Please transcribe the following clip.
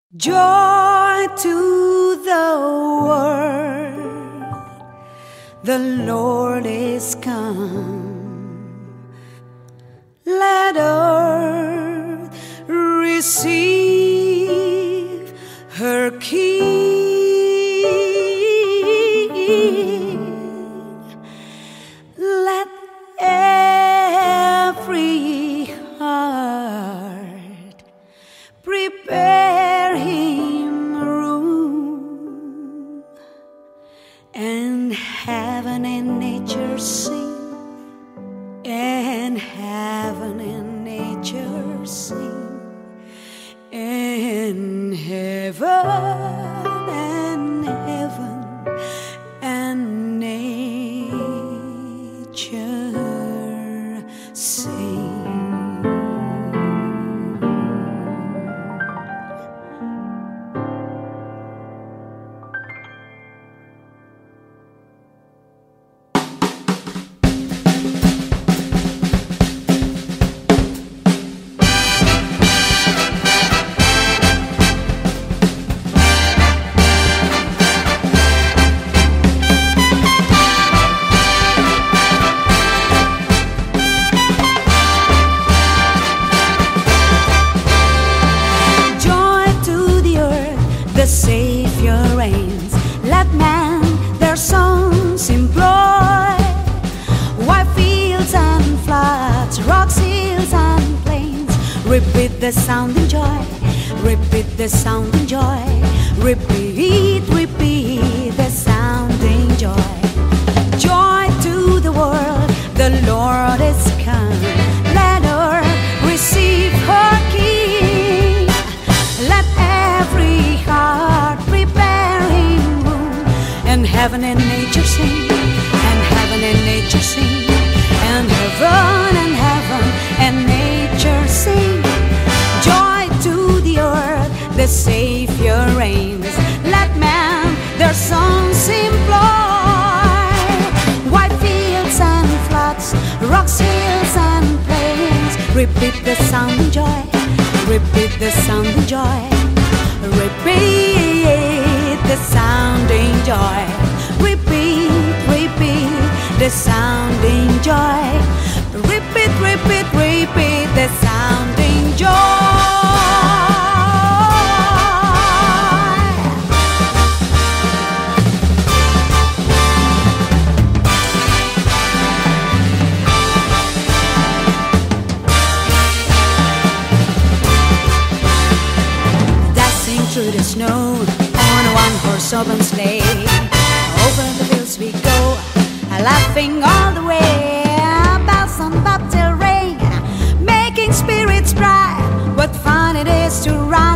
Joy to the world, the Lord is come. Let earth receive her King. Let every heart prepare him room, and heaven and nature sing, and heaven and nature sing, and heaven and nature sing. The Savior reigns. Let men their songs employ. Wide fields and floods, rocks, hills and plains. Repeat the sounding joy. Repeat the sounding joy. Repeat, repeat the sounding joy. Joy to the world, the Lord is come. Let her receive her King. Let every heart prepare him room, and heaven and nature sing, and heaven and nature sing, and heaven and nature sing. Joy to the earth, the Savior reigns. Let men their songs employ. Wide fields and floods, rocks, hills and plains. Repeat the sounding joy. Repeat the sounding joy. Repeat the sounding joy. Repeat, repeat the sounding joy. Repeat, repeat, repeat the sounding joy. Through the snow on a one-horse open sleigh, over the fields we go, laughing all the way. Bells on bobtail ring, making spirits bright. What fun it is to ride